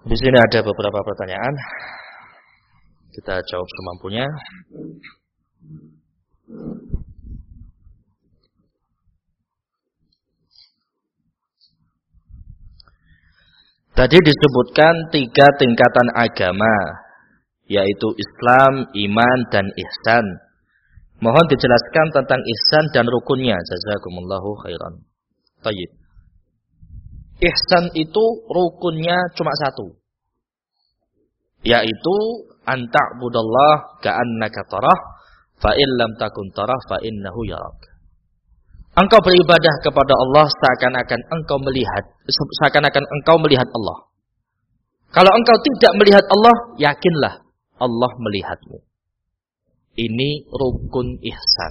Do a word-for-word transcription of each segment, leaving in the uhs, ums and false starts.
Di sini ada beberapa pertanyaan. Kita jawab semampunya. Tadi disebutkan tiga tingkatan agama, yaitu Islam, iman, dan ihsan. Mohon dijelaskan tentang ihsan dan rukunnya. Jazakumullahu khairan. Baik. Ihsan itu rukunnya cuma satu, yaitu anta'budallah ka'annaka tarah fa in lam takun tarah fa innahu yarak. Engkau beribadah kepada Allah seakan-akan engkau melihat seakan-akan engkau melihat Allah. Kalau engkau tidak melihat Allah, yakinlah Allah melihatmu. Ini rukun ihsan.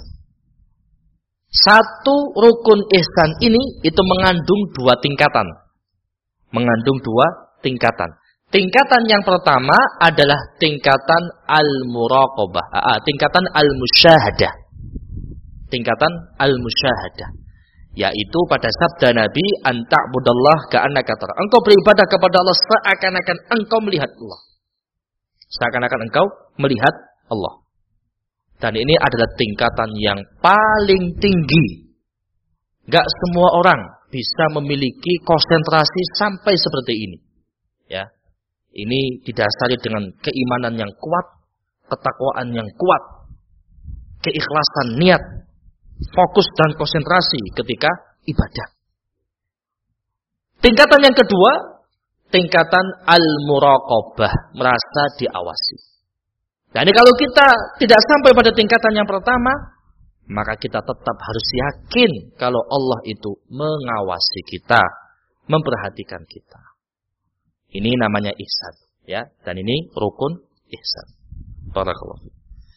Satu rukun ihsan ini itu mengandung dua tingkatan. Mengandung dua tingkatan. Tingkatan yang pertama adalah tingkatan al-muraqabah, ah, tingkatan al-musyahadah. Tingkatan al-musyahadah, yaitu pada sabda Nabi, anta'budallah ka'annaka tarah. Engkau beribadah kepada Allah seakan-akan engkau melihat Allah. Seakan-akan engkau melihat Allah. Dan ini adalah tingkatan yang paling tinggi. Gak semua orang bisa memiliki konsentrasi sampai seperti ini. Ya, ini didasari dengan keimanan yang kuat, ketakwaan yang kuat, keikhlasan niat, fokus dan konsentrasi ketika ibadah. Tingkatan yang kedua, tingkatan al-muraqabah, merasa diawasi. Nah, ini kalau kita tidak sampai pada tingkatan yang pertama, maka kita tetap harus yakin kalau Allah itu mengawasi kita, memperhatikan kita. Ini namanya ihsan, ya, dan ini rukun ihsan. Barakallahu.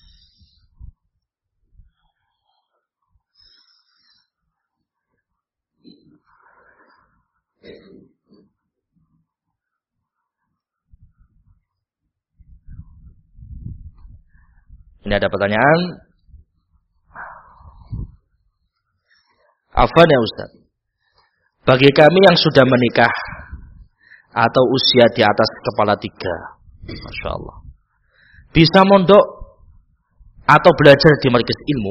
Ini ada pertanyaan. Afwan ya Ustaz. Bagi kami yang sudah menikah atau usia di atas kepala tiga, Masya Allah, bisa mondok atau belajar di markas ilmu?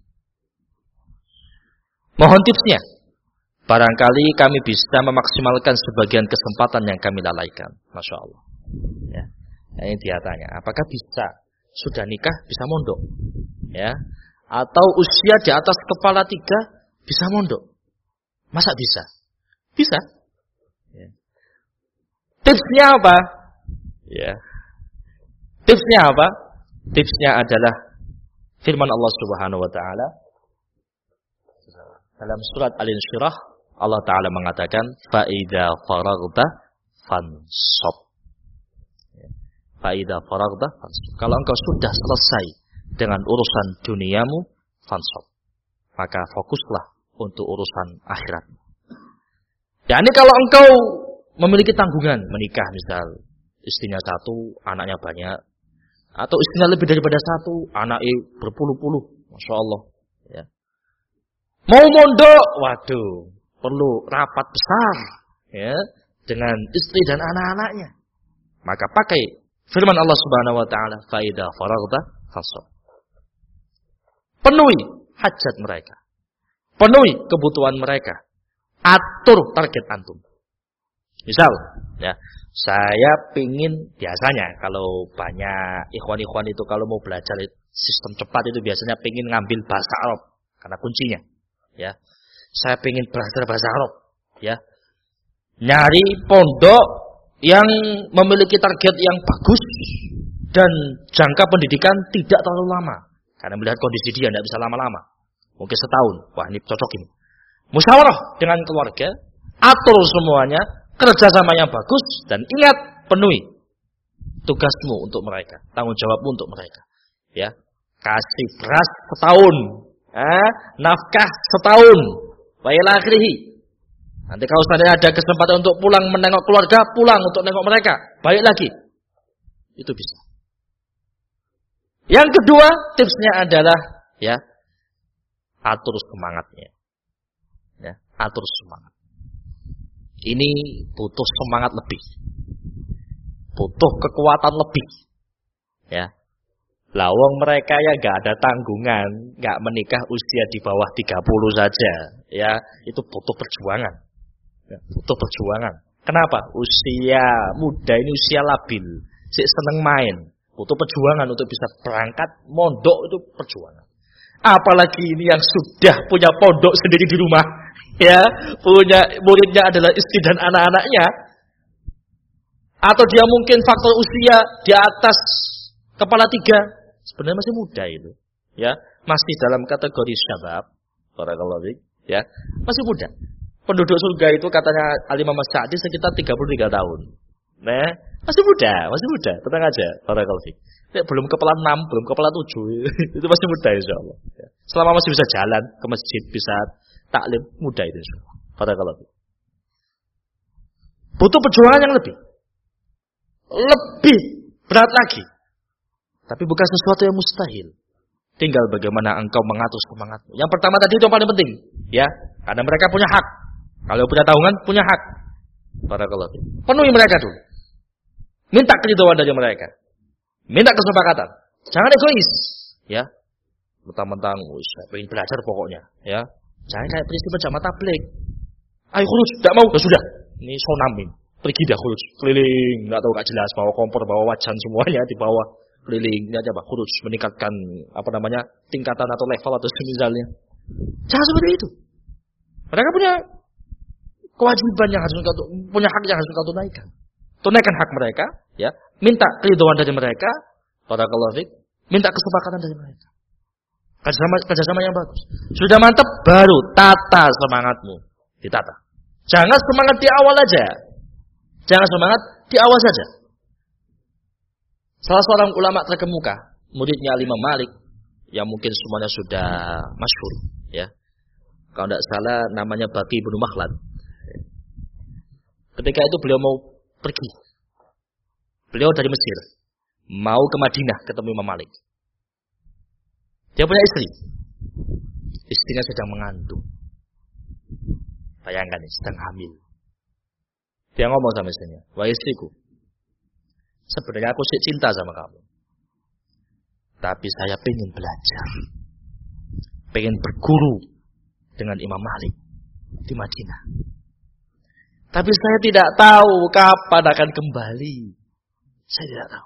Mohon tipsnya. Barangkali kami bisa memaksimalkan sebagian kesempatan yang kami lalaikan. Masya Allah. Ya. Ini dia tanya, apakah bisa sudah nikah bisa mondok? Ya. Atau usia di atas kepala tiga bisa mondok? Masa bisa? Bisa. Ya. Tipsnya apa? Ya. Tipsnya apa? Tipsnya adalah firman Allah Subhanahu wa taala dalam surat Al-Insyirah. Allah taala mengatakan fa idza faraghta fansab. Fa idza faraghta fansab. Kalau engkau sudah selesai dengan urusan duniamu, fansab, maka fokuslah untuk urusan akhirat. Ya, ini kalau engkau memiliki tanggungan, menikah misal, istrinya satu, anaknya banyak, atau istrinya lebih daripada satu, anaknya berpuluh-puluh, Masya Allah. Ya. Mau mondok, waduh, perlu rapat besar, ya, dengan istri dan anak-anaknya. Maka pakai firman Allah Subhanahu Wa Taala, fa idza faraghta fansab. Penuhi hajat mereka, penuhi kebutuhan mereka, atur target antum. Misal, ya, saya pingin, biasanya kalau banyak ikhwan-ikhwan itu kalau mau belajar sistem cepat itu biasanya pingin ngambil bahasa Arab karena kuncinya, ya. Saya pingin belajar bahasa Arab, ya. Nyari pondok yang memiliki target yang bagus dan jangka pendidikan tidak terlalu lama. Karena melihat kondisi dia tidak bisa lama-lama, mungkin setahun. Wah, ini cocok ini. Musyawarah dengan keluarga, atur semuanya, kerjasama yang bagus, dan ingat, penuhi tugasmu untuk mereka, tanggung jawabmu untuk mereka. Ya, kasih beras setahun, eh, nafkah setahun, wa ila akhirih. Nanti kalau seandainya ada kesempatan untuk pulang menengok keluarga, pulang untuk menengok mereka, balik lagi, itu bisa. Yang kedua, tipsnya adalah, ya, atur semangatnya. Ya, atur semangat. Ini butuh semangat lebih. butuh kekuatan lebih. Ya. Lawang mereka ya nggak ada tanggungan, nggak menikah usia di bawah tiga puluh saja, ya itu butuh perjuangan, ya, butuh perjuangan. Kenapa? Usia muda ini usia labil, si seneng main, butuh perjuangan untuk bisa berangkat mondok itu perjuangan. Apalagi ini yang sudah punya pondok sendiri di rumah, ya punya muridnya adalah istri dan anak-anaknya, atau dia mungkin faktor usia di atas kepala tiga. Sebenarnya masih muda itu, ya masih dalam kategori syabab, barakallahu fiik, ya masih muda. Penduduk surga itu katanya Al-Imam As-Sa'di sekitar tiga puluh tiga tahun. Nah, masih muda, masih muda, tenang aja, barakallahu fiik. Ya, belum kepala enam, belum kepala tujuh, itu masih muda insyaallah. Ya. Selama masih bisa jalan ke masjid, bisa taklim, muda itu insyaallah. Barakallahu fiik. Butuh perjuangan yang lebih, lebih berat lagi. Tapi bukan sesuatu yang mustahil. Tinggal bagaimana engkau mengatur semangatmu. Yang pertama tadi itu yang paling penting, ya, karena mereka punya hak. Kalau punya tanggungan, punya hak. Barakallahu fiik. Penuhi mereka dulu. Minta keridhaan dari mereka. Minta kesepakatan. Jangan egois, ya. Mentang-mentang, saya pengen belajar pokoknya, ya. Jangan kayak prinsip jamaah tabligh. Ayo khuruj, tidak mau, ya sudah. Ini sonamin. Pergi dah khuruj, keliling, enggak tahu enggak jelas, bawa kompor, bawa wajan semuanya di bawah. Keliling, ini aja Pak, khuruj meningkatkan apa namanya tingkatan atau level atau semisalnya. Jangan seperti itu. Mereka punya kewajiban yang harus engkau, punya hak yang harus engkau tunaikan. Tunaikan hak mereka, ya. Minta keridhaan dari mereka, barakallahu fiik. Minta kesepakatan dari mereka. Kerjasama, kerjasama yang bagus. Sudah mantap, baru tata semangatmu, ditata. Jangan semangat di awal aja. Jangan semangat di awal saja. Salah seorang ulama terkemuka, muridnya Imam Malik, yang mungkin semuanya sudah masyhur, ya. Kalau tidak salah namanya Baqi bin Makhlad. Ketika itu beliau mau pergi. Beliau dari Mesir, mau ke Madinah ketemu Imam Malik. Dia punya istri. Istrinya sedang mengandung. Bayangkan, sedang hamil. Dia ngomong sama istrinya, "Wahai istriku, sebenarnya aku sih cinta sama kamu. Tapi saya pengen belajar. Pengen berguru dengan Imam Malik di Madinah. Tapi saya tidak tahu kapan akan kembali. Saya tidak tahu.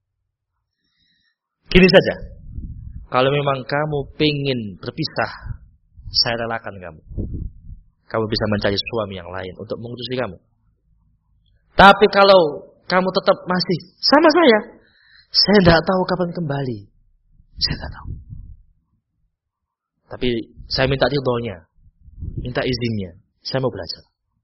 Gini saja. Kalau memang kamu pengen berpisah, saya relakan kamu. Kamu bisa mencari suami yang lain untuk mengurusi kamu. Tapi kalau kamu tetap masih sama saya, saya tidak tahu kapan kembali. Saya tidak tahu. Tapi saya minta ridhonya, minta izinnya. Saya mau belajar."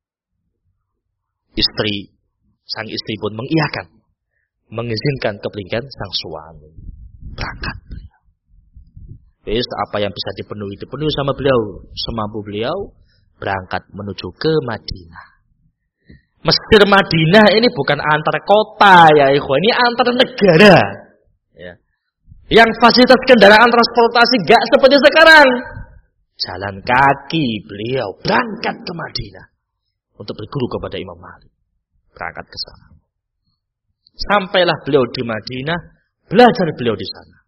Istri, sang istri pun mengiyakan, mengizinkan kepergian sang suami. Berangkat beliau. Wis apa yang bisa dipenuhi dipenuhi sama beliau, semampu beliau berangkat menuju ke Madinah. Mesir Madinah ini bukan antar kota ya ikhwan, ini antar negara. Ya. Yang fasilitas kendaraan transportasi gak seperti sekarang. Jalan kaki beliau berangkat ke Madinah untuk berguru kepada Imam Malik. Berangkat ke sana. Sampailah beliau di Madinah, belajar beliau di sana.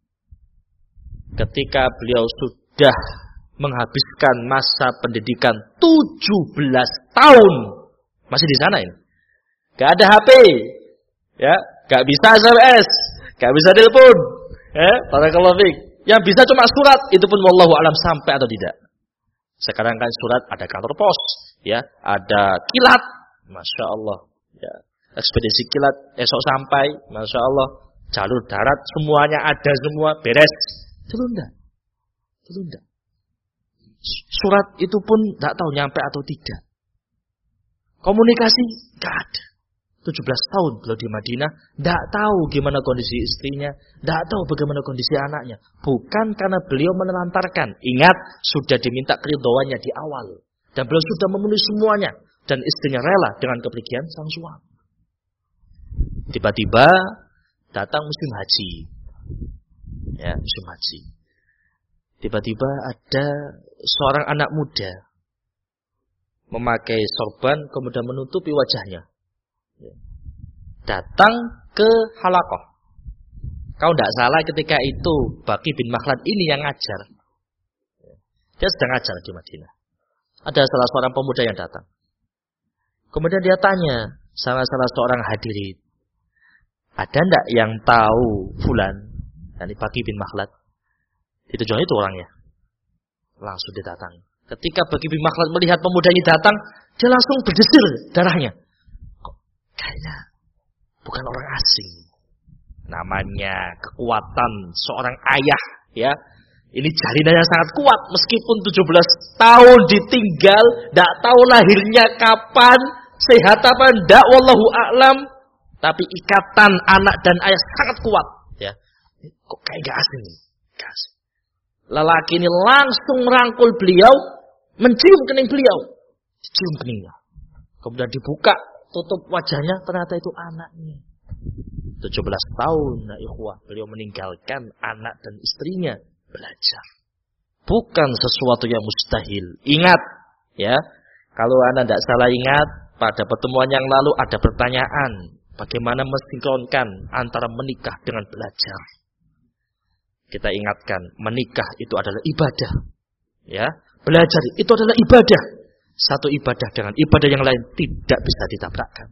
Ketika beliau sudah menghabiskan masa pendidikan tujuh belas tahun, masih di sana ini. Gak ada H P. Ya, gak bisa S M S, gak bisa telepon. Ya, barakallahu fiik. Yang bisa cuma surat, itu pun wallahu alam sampai atau tidak. Sekarang kan surat ada kantor pos, ya, ada kilat, masya Allah, ya, ekspedisi kilat esok sampai, masya Allah, jalur darat semuanya ada semua beres, tertunda, tertunda. Surat itu pun tidak tahu nyampe atau tidak. Komunikasi nggak ada. tujuh belas tahun beliau di Madinah, tidak tahu gimana kondisi istrinya, tidak tahu bagaimana kondisi anaknya. Bukan karena beliau menelantarkan. Ingat, sudah diminta keridhoannya di awal. Dan beliau sudah memenuhi semuanya. Dan istrinya rela dengan kepergian sang suami. Tiba-tiba datang musim haji. Ya, musim haji. Tiba-tiba ada seorang anak muda memakai sorban kemudian menutupi wajahnya. datang ke halaqah. Kau tidak salah ketika itu Baqi bin Makhlad ini yang ngajar. Dia sedang ngajar di Madinah. Ada salah seorang pemuda yang datang. Kemudian dia tanya sama salah seorang hadirin, ada enggak yang tahu fulan, yakni Baqi bin Makhlad? Itu jangan itu orangnya. Langsung dia datang. Ketika Baqi bin Makhlad melihat pemuda ini datang, dia langsung berdesir darahnya. Kok kayaknya bukan orang asing. Namanya kekuatan seorang ayah, ya. Ini jarinannya sangat kuat meskipun tujuh belas tahun ditinggal, enggak tahu lahirnya kapan, sehat apa enggak, wallahu a'lam. Tapi ikatan anak dan ayah sangat kuat, ya. Kok kayak gak asing nih? Gak asing. Lelaki ini langsung merangkul beliau, mencium kening beliau. Cium keningnya. Kemudian dibuka, tutup wajahnya, ternyata itu anaknya. tujuh belas tahun, nah ikhwah, beliau meninggalkan anak dan istrinya belajar. Bukan sesuatu yang mustahil. Ingat, ya. Kalau Anda tidak salah ingat, pada pertemuan yang lalu ada pertanyaan, bagaimana mensinkronkan antara menikah dengan belajar. Kita ingatkan, menikah itu adalah ibadah. Ya, belajar itu adalah ibadah. Satu ibadah dengan ibadah yang lain tidak bisa ditabrakkan.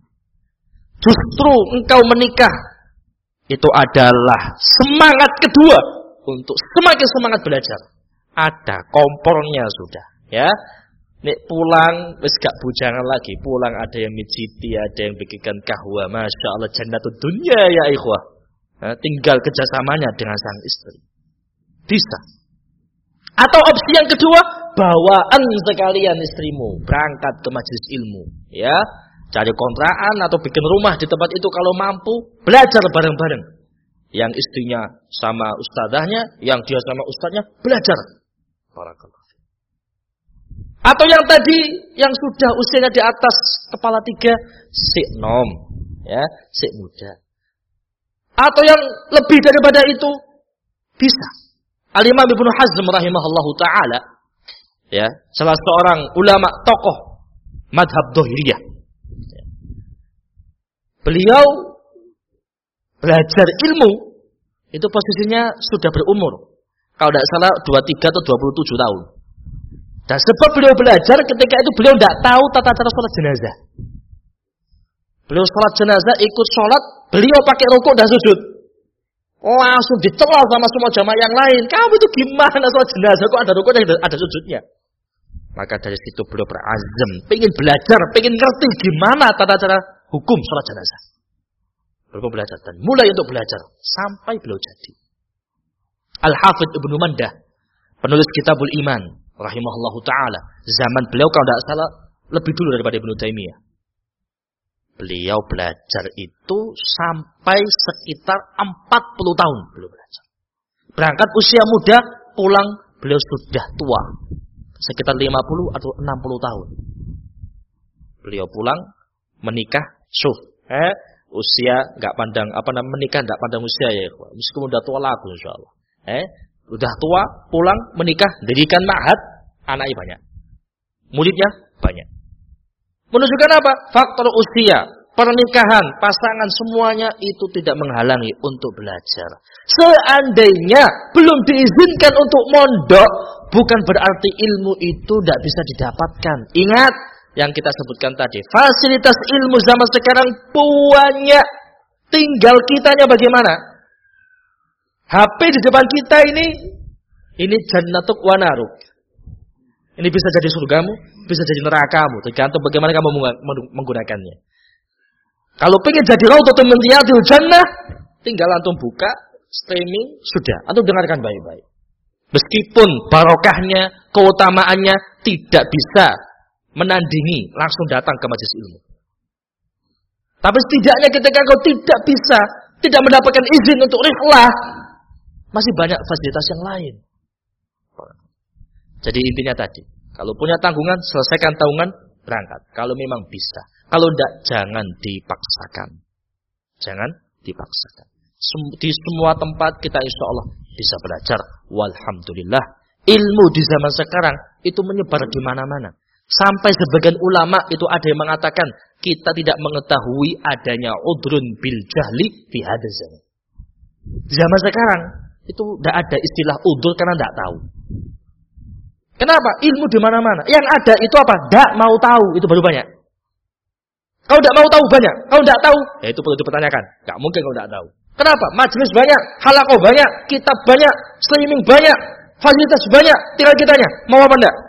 Justru engkau menikah itu adalah semangat kedua untuk semakin semangat belajar. Ada kompornya sudah, ya. Nek pulang wis gak bujangan lagi, pulang ada yang mijiti, ada yang bikinkan kahwa, masya Allah jannatud dunya ya ikhwah. Nah, tinggal kerjasamanya dengan sang istri. Bisa. Atau opsi yang kedua, bawaan sekalian istrimu berangkat ke majelis ilmu, ya. Cari kontrakan atau bikin rumah di tempat itu kalau mampu, belajar bareng-bareng. Yang istrinya sama ustadzahnya, yang dia sama ustadznya, belajar. Barakallahu. Atau yang tadi, yang sudah usianya di atas kepala tiga, sik nom, ya, sik muda. Atau yang lebih daripada itu, bisa. Al-Imam Ibnu Hazm rahimahullahu ta'ala, ya, salah seorang ulama tokoh madhab Dhahiriyah. Beliau belajar ilmu, itu posisinya sudah berumur. Kalau tidak salah dua puluh tiga atau dua puluh tujuh tahun. Dan sebab beliau belajar ketika itu beliau tidak tahu tata cara sholat jenazah. Beliau sholat jenazah, ikut sholat, beliau pakai rukuk dan sujud. Langsung ditelal sama semua jamaah yang lain. Kamu itu gimana sholat jenazah? Kok ada rukuk dan ada sujudnya? Maka dari situ beliau berazam, pengen belajar, pengen ngerti gimana tata cara hukum sholat jenazah. Beliau belajar dan mulai untuk belajar sampai beliau jadi. Al-Hafidh Ibnu Mandah, penulis Kitabul Iman, rahimahullahu ta'ala. Zaman beliau kalau tidak salah lebih dulu daripada Ibnu Taimiyah. Beliau belajar itu sampai sekitar empat puluh tahun beliau belajar. Berangkat usia muda, pulang beliau sudah tua. Sekitar lima puluh atau enam puluh tahun. Beliau pulang, menikah, syuh. Eh, usia enggak pandang, apa namanya, menikah enggak pandang usia ya. Meskipun udah tua lagu insyaallah. Eh, udah tua, pulang, menikah, dirikan ma'had, anaknya banyak. Muridnya banyak. Menunjukkan apa? Faktor usia, pernikahan, pasangan, semuanya itu tidak menghalangi untuk belajar. Seandainya belum diizinkan untuk mondok, bukan berarti ilmu itu tidak bisa didapatkan. Ingat yang kita sebutkan tadi, fasilitas ilmu zaman sekarang banyak. Tinggal kitanya bagaimana? H P di depan kita ini, ini jannatuk wa naruk. Ini bisa jadi surgamu, bisa jadi nerakamu, tergantung bagaimana kamu menggunakannya. Kalau pengen jadi raudhatun min riyadil jannah, tinggal antum buka, streaming, sudah. Antum dengarkan baik-baik. Meskipun barokahnya, keutamaannya tidak bisa menandingi langsung datang ke majelis ilmu. Tapi setidaknya ketika kau tidak bisa, tidak mendapatkan izin untuk rihlah, masih banyak fasilitas yang lain. Jadi intinya tadi, kalau punya tanggungan, selesaikan tanggungan, berangkat. Kalau memang bisa. Kalau tidak, jangan dipaksakan. Jangan dipaksakan. Di semua tempat kita insya Allah bisa belajar. Walhamdulillah. Ilmu di zaman sekarang itu menyebar di mana-mana. Sampai sebagian ulama itu ada yang mengatakan, kita tidak mengetahui adanya udrun bil jahli fi hadzal zaman. Zaman sekarang itu tidak ada istilah udur karena tidak tahu. Kenapa? Ilmu di mana-mana. Yang ada itu apa? Tidak mau tahu, itu baru banyak. Kau tidak mau tahu banyak, kau tidak tahu, ya itu perlu dipertanyakan. Tidak mungkin kau tidak tahu. Kenapa? Majelis banyak, halaqah banyak, kitab banyak, streaming banyak, fasilitas banyak, tinggal kitanya. Mau apa enggak?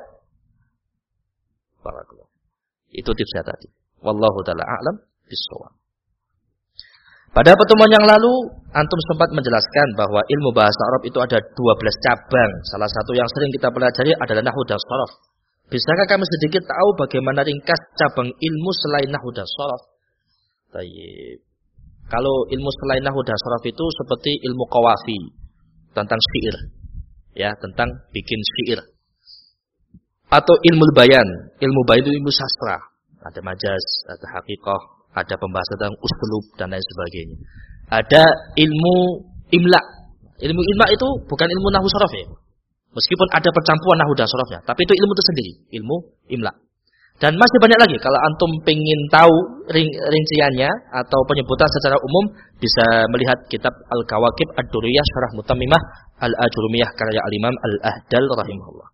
Itu tipsnya tadi. Wallahu ta'ala a'lam bishawab. Pada pertemuan yang lalu, antum sempat menjelaskan bahwa ilmu bahasa Arab itu ada dua belas cabang. Salah satu yang sering kita pelajari adalah nahwu dan sharaf. Bisakah kami sedikit tahu bagaimana ringkas cabang ilmu selain nahwu dan sharaf? Baik. Kalau ilmu selain nahwu dan sharaf itu seperti ilmu qawafi, tentang syair, ya, tentang bikin syair. Atau ilmu bayan, ilmu bayan itu ilmu sastra. Ada majaz, ada haqiqah, ada pembahasan tentang uslub dan lain sebagainya. Ada ilmu imla. Ilmu imla itu bukan ilmu nahwu sharaf ya. Meskipun ada percampuran nahwu dan sharafnya, tapi itu ilmu tersendiri, ilmu imla. Dan masih banyak lagi. Kalau antum pengen tahu ring, rinciannya atau penyebutan secara umum, bisa melihat kitab Al-Kawakib Ad-Duriyah Syarah Mutammimah Al-Ajurumiyah karya Al-Imam Al-Ahdal rahimahullah.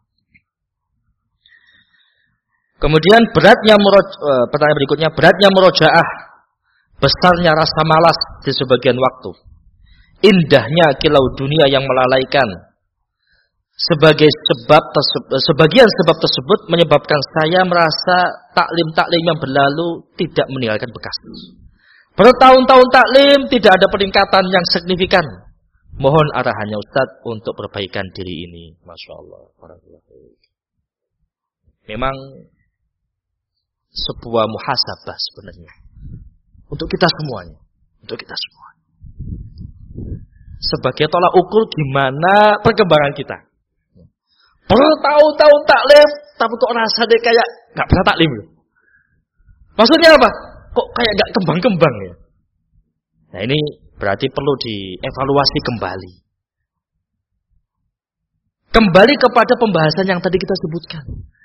Kemudian beratnya muroj, uh, pertanyaan berikutnya, beratnya murojaah, besarnya rasa malas di sebagian waktu, indahnya kilau dunia yang melalaikan. Sebagai sebab tersebut, sebagian sebab tersebut menyebabkan saya merasa taklim-taklim yang berlalu tidak meninggalkan bekas. Bertahun-tahun taklim tidak ada peningkatan yang signifikan. Mohon arahannya Ustadz untuk perbaikan diri ini. Masya Allah. Memang sebuah muhasabah sebenarnya untuk kita semuanya, untuk kita semua. Sebagai tolak ukur gimana perkembangan kita. Bertahun-tahun taklim, tapi kok rasa deh kayak nggak pernah taklim. Maksudnya apa? Kok kayak nggak kembang-kembang ya? Nah ini berarti perlu dievaluasi kembali. Kembali kepada pembahasan yang tadi kita sebutkan.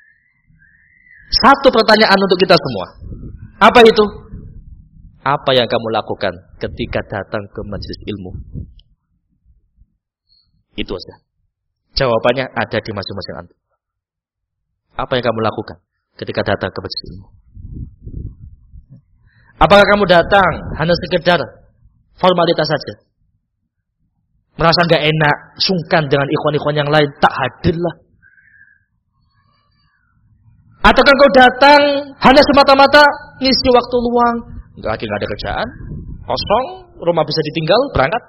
Satu pertanyaan untuk kita semua. Apa itu? Apa yang kamu lakukan ketika datang ke majelis ilmu? Itu saja. Jawabannya ada di masing-masing antum. Apa yang kamu lakukan ketika datang ke majelis ilmu? Apakah kamu datang hanya sekedar formalitas saja? Merasa enggak enak, sungkan dengan ikhwan-ikhwan yang lain, tak hadirlah. Ataukah kau datang hanya semata-mata ngisi waktu luang, enggak lagi enggak ada kerjaan, kosong, rumah bisa ditinggal, berangkat?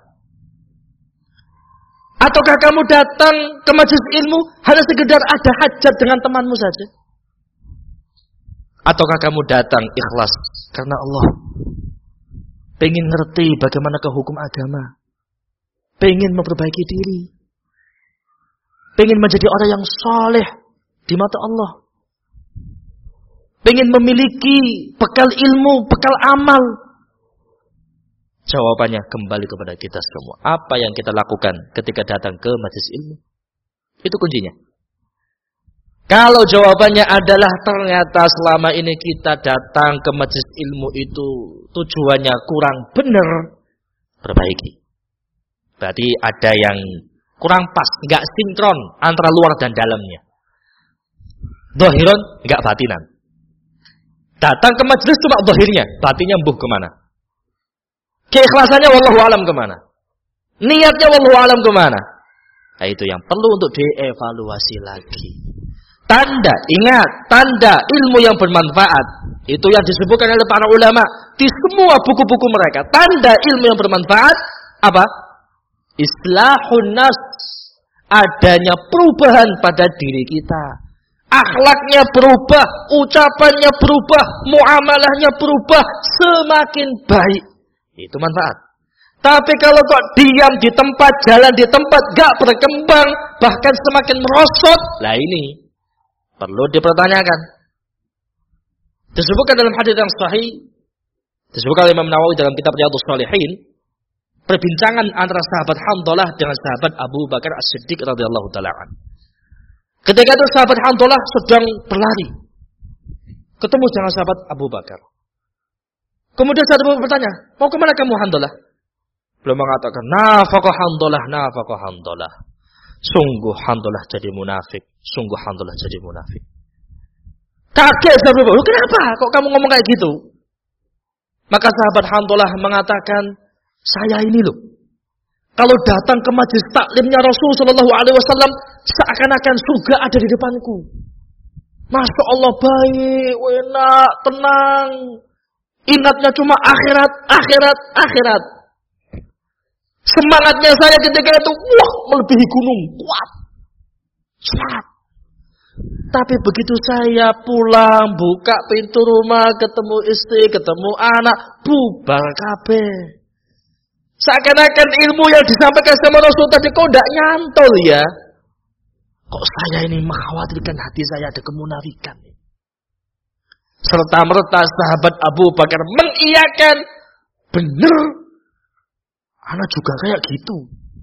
Ataukah kamu datang ke majelis ilmu hanya sekedar ada hajat dengan temanmu saja? Ataukah kamu datang ikhlas karena Allah pengen ngerti bagaimana ke hukum agama, pengen memperbaiki diri, pengen menjadi orang yang saleh di mata Allah, pengen memiliki bekal ilmu, bekal amal? Jawabannya kembali kepada kita semua. Apa yang kita lakukan ketika datang ke majelis ilmu? Itu kuncinya. Kalau jawabannya adalah ternyata selama ini kita datang ke majelis ilmu itu tujuannya kurang benar, perbaiki. Berarti ada yang kurang pas, enggak sinkron antara luar dan dalamnya. Zahiran, enggak batinan. Datang ke majelis cuma zahirnya, batinnya mbuh kemana? Keikhlasannya wallahu alam kemana? Niatnya wallahu alam kemana? Nah, itu yang perlu untuk dievaluasi lagi. Tanda, ingat, tanda ilmu yang bermanfaat. Itu yang disebutkan oleh para ulama di semua buku-buku mereka. Tanda ilmu yang bermanfaat, apa? Islahun nas. Adanya perubahan pada diri kita. Akhlaknya berubah, ucapannya berubah, muamalahnya berubah, semakin baik. Itu manfaat. Tapi kalau kok diam di tempat, jalan di tempat, gak berkembang, bahkan semakin merosot, lah ini perlu dipertanyakan. Disebutkan dalam hadis yang sahih, disebutkan oleh Imam Nawawi dalam kitab Riyadhus Shalihin, perbincangan antara sahabat Handalah dengan sahabat Abu Bakar As-Siddiq radhiyallahu taala anhu. Ketika itu sahabat Handalah sedang berlari, ketemu dengan sahabat Abu Bakar. Kemudian sahabat bertanya, mau kemana kamu Handalah? Beliau mengatakan, nafaqah Handalah, nafaqah Handalah. Sungguh Handalah jadi munafik, sungguh Handalah jadi munafik. Kaget sahabat, kenapa kok kamu ngomong kayak gitu? Maka sahabat Handalah mengatakan, saya ini loh, kalau datang ke majelis taklimnya Rasul Shallallahu Alaihi Wasallam, seakan-akan surga ada di depanku. Masya Allah, baik, enak, tenang. Ingatnya cuma akhirat, akhirat, akhirat. Semangatnya saya ketika itu, wah, melebihi gunung, kuat, semangat. Tapi begitu saya pulang, buka pintu rumah, ketemu istri, ketemu anak, bubar kabeh. Seakan-akan ilmu yang disampaikan sama Rasul tadi kok tidak nyantol ya. Kok saya ini mengkhawatirkan hati saya ada kemunafikan. Serta merta sahabat Abu Bakar mengiyakan, benar, anak juga kayak gitu.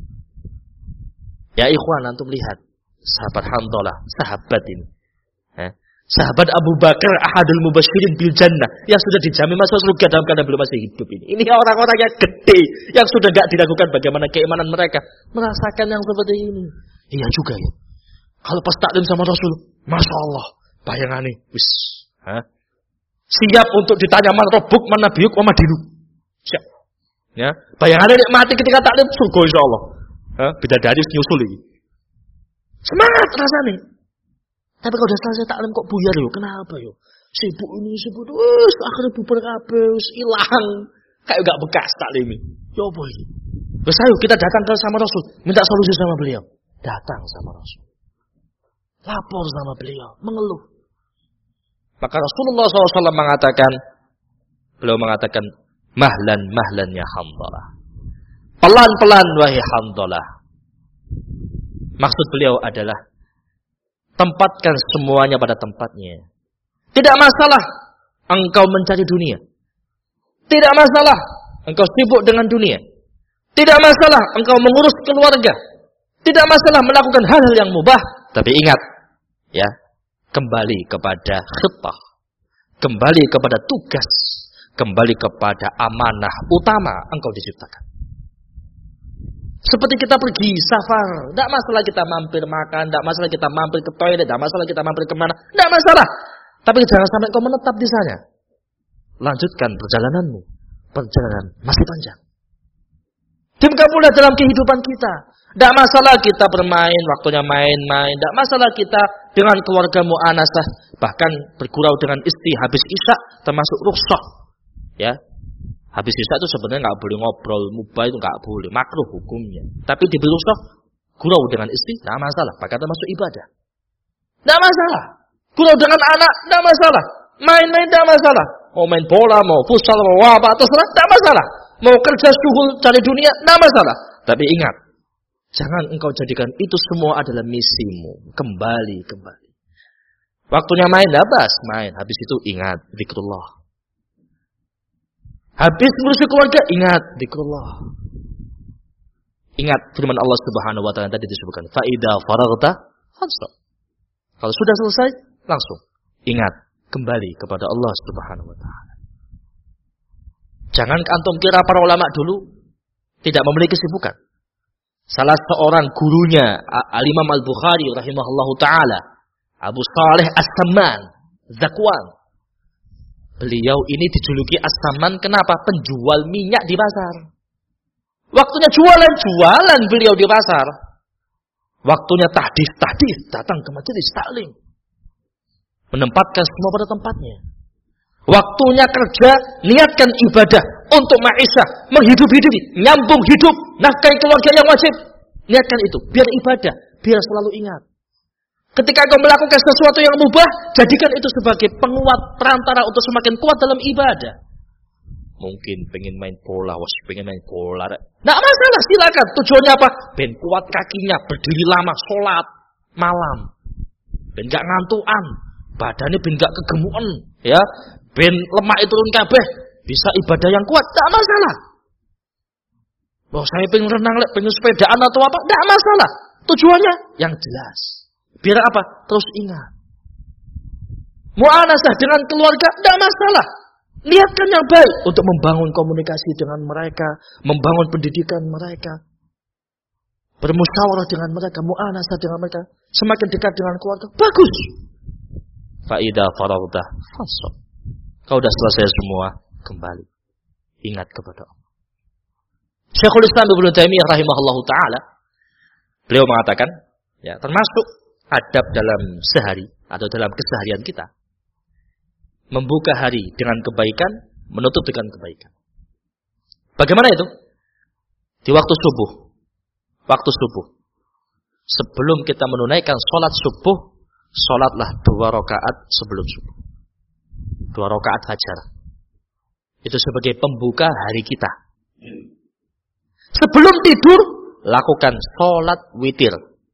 Ya ikhwan, antum lihat sahabat Handalah, sahabat ini, eh? sahabat Abu Bakar ahadul mubasyirin bil jannah yang sudah dijamin masuk surga dalam keadaan belum masih hidup ini. Ini orang-orang yang gede yang sudah tidak diragukan bagaimana keimanan mereka merasakan yang seperti ini. Iya juga ya. Kalau pas taklim sama Rasul, masya Allah, bayangannya, wis, ha? Siap untuk ditanya man robuk, man nabiyuk, man madinuk. Siap. Ya, bayangannya mati ketika taklim surga insya Allah. Ha? Bidadari nyusul ini. Semangat rasanya. Tapi kalau udah selesai taklim kok buyar yo, kenapa yo? Sibuk ini, sibuk itu, wis akhirnya bubar kabeh, wis ilang. Kayak enggak bekas taklim ini. Ya apa ini? Wis ayo kita datang ke sama Rasul, minta solusi sama beliau. Datang sama Rasul. Lapor sama beliau, mengeluh. Maka Rasulullah shallallahu alaihi wasallam mengatakan, beliau mengatakan, mahlan mahlan ya Handalah. Pelan-pelan wahai Handalah. Maksud beliau adalah tempatkan semuanya pada tempatnya. Tidak masalah engkau mencari dunia. Tidak masalah engkau sibuk dengan dunia. Tidak masalah engkau mengurus keluarga. Tidak masalah melakukan hal-hal yang mubah. Tapi ingat, ya, kembali kepada khitah, kembali kepada tugas, kembali kepada amanah utama engkau diciptakan. Seperti kita pergi safar, tidak masalah kita mampir makan, tidak masalah kita mampir ke toilet, tidak masalah kita mampir kemana, tidak masalah. Tapi jangan sampai kau menetap di sana. Lanjutkan perjalananmu, perjalanan masih panjang. Demikian pula dalam kehidupan kita. Tidak masalah kita bermain, waktunya main-main. Tidak masalah kita dengan keluarga mu'anasah. Bahkan bergurau dengan istri habis isya, termasuk rukhsah. Ya, habis isya itu sebenarnya nggak boleh ngobrol, mubah itu nggak boleh, makruh hukumnya. Tapi diberi rukhsah, gurau dengan istri, tidak masalah. Bahkan termasuk ibadah. Tidak masalah. Gurau dengan anak, tidak masalah. Main-main tidak masalah. Mau main bola, mau futsal, mau apa, terserah, tidak masalah. Mau kerja syughul cari dunia, tidak masalah. Tapi ingat, jangan engkau jadikan itu semua adalah misimu. Kembali, kembali. Waktunya main, dabas, main. Habis itu ingat, zikrullah. Habis ngurusi keluarga, ingat, zikrullah. Ingat firman Allah Subhanahu wa taala tadi disebutkan, fa idza faraghta fansab. Kalau sudah selesai, langsung ingat, kembali kepada Allah Subhanahu wa taala. Jangan antum kira para ulama dulu tidak memiliki kesibukan. Salah seorang gurunya Al-Imam Al-Bukhari rahimahullahu taala, Abu Saleh As-Samman Zakwan. Beliau ini dijuluki As-Samman kenapa? Penjual minyak di pasar. Waktunya jualan-jualan beliau di pasar. Waktunya tahdits-tahdits, datang ke majelis taklim. Menempatkan semua pada tempatnya. Waktunya kerja, niatkan ibadah untuk ma'isyah, menghidup-hidupi, nyambung hidup, nafkahi keluarga yang wajib. Niatkan itu, biar ibadah, biar selalu ingat. Ketika kau melakukan sesuatu yang mubah, jadikan itu sebagai penguat perantara untuk semakin kuat dalam ibadah. Mungkin pengen main bola, was pengen main bola. Nggak masalah, silakan. Tujuannya apa? Ben kuat kakinya, berdiri lama, sholat malam. Ben gak ngantuan, badannya ben gak kegemuan, ya. Ben lemak itu turun kabeh, bisa ibadah yang kuat, tak masalah. Oh, saya pengen renang, pengen sepedaan atau apa, tak masalah. Tujuannya yang jelas. Biar apa? Terus ingat. Mu'anasah dengan keluarga, tak masalah. Niatkan yang baik untuk membangun komunikasi dengan mereka, membangun pendidikan mereka, bermusyawarah dengan mereka, mu'anasah dengan mereka, semakin dekat dengan keluarga. Bagus. Fa'idha faragta fansab. Kau sudah selesai semua, kembali. Ingat kepada Allah. Syekhul Islam Ibnu Taimiyah rahimahullahu taala, beliau mengatakan, ya, termasuk adab dalam sehari atau dalam keseharian kita, membuka hari dengan kebaikan, menutup dengan kebaikan. Bagaimana itu? Di waktu subuh. Waktu subuh. Sebelum kita menunaikan sholat subuh, sholatlah dua rakaat sebelum subuh. Dua rakaat fajar. Itu sebagai pembuka hari kita. Sebelum tidur, lakukan sholat witir.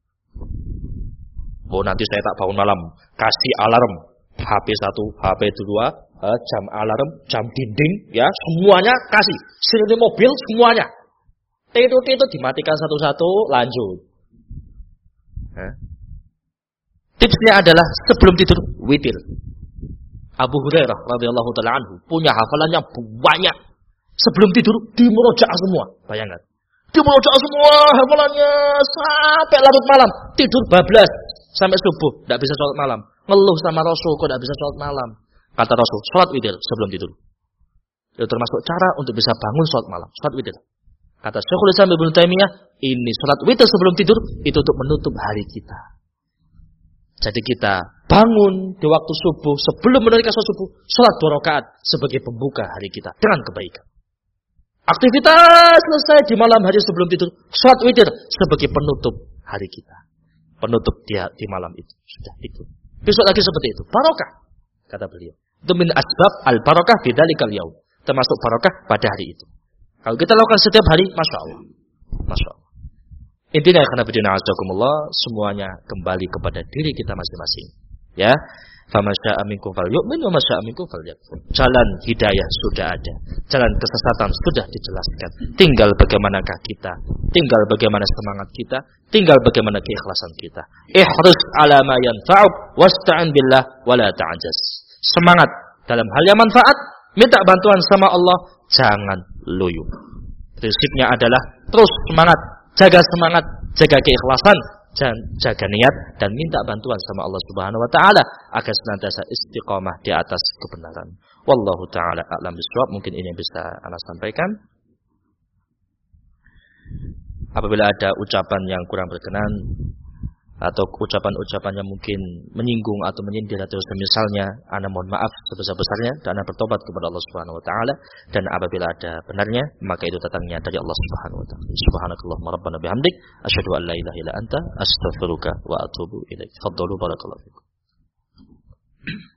Oh, nanti saya tak bangun malam. Kasih alarm. H P satu, H P dua, jam alarm, jam dinding, ya, semuanya kasih. Sirine mobil, semuanya. Tidur-tidur dimatikan satu-satu, lanjut. Hah? Tipsnya adalah sebelum tidur, witir. Abu Hurairah radhiyallahu taala anhu punya hafalannya banyak. Sebelum tidur, dimurojaah semua. Bayangkan. Dimurojaah semua hafalannya sampai larut malam. Tidur bablas sampai subuh, tidak bisa sholat malam. Ngeluh sama Rasul, kok tidak bisa sholat malam. Kata Rasul, sholat witir sebelum tidur. Itu termasuk cara untuk bisa bangun sholat malam. Sholat witir. Kata Syekhul Islam Ibnu Taimiyah, ini sholat witir sebelum tidur, itu untuk menutup hari kita. Jadi kita bangun di waktu subuh, sebelum menunaikan sholat subuh, sholat dua rakaat sebagai pembuka hari kita dengan kebaikan. Aktivitas selesai di malam hari sebelum tidur, sholat witir sebagai penutup hari kita. Penutup dia di malam itu. Sudah itu. Besok lagi seperti itu. Barokah, kata beliau. Itu min asbab al-barokah bidzalikal yaum. Termasuk barokah pada hari itu. Kalau kita lakukan setiap hari, Masya Allah. Masya Allah. Intinya, karena bidina azakumullah, semuanya kembali kepada diri kita masing-masing. Ya. Famasya'a minkum falyu'min wa masya'a minkum falyakfur. Jalan hidayah sudah ada. Jalan kesesatan sudah dijelaskan. Tinggal bagaimanakah kita. Tinggal bagaimana semangat kita. Tinggal bagaimana keikhlasan kita. Ihris ala ma yanfa'uk wasta'in billah wa la ta'jaz. Semangat dalam hal yang manfaat, minta bantuan sama Allah, jangan loyo. Prinsipnya adalah terus semangat, jaga semangat, jaga keikhlasan, jaga niat dan minta bantuan sama Allah Subhanahu wa taala agar senantiasa istiqamah di atas kebenaran. Wallahu taala a'lam bishawab. Mungkin ini yang bisa Ana sampaikan. Apabila ada ucapan yang kurang berkenan atau ucapan-ucapan yang mungkin menyinggung atau menyindir atau semisalnya, Ana mohon maaf sebesar-besarnya dan Ana bertobat kepada Allah Subhanahu wa taala, dan apabila ada benarnya maka itu datangnya dari Allah Subhanahu wa taala. Subhanakallahumma rabbana bihamdik asyhadu an la ilaha illa anta astaghfiruka wa atubu ilaik. Fadhalu barakallahu fikum.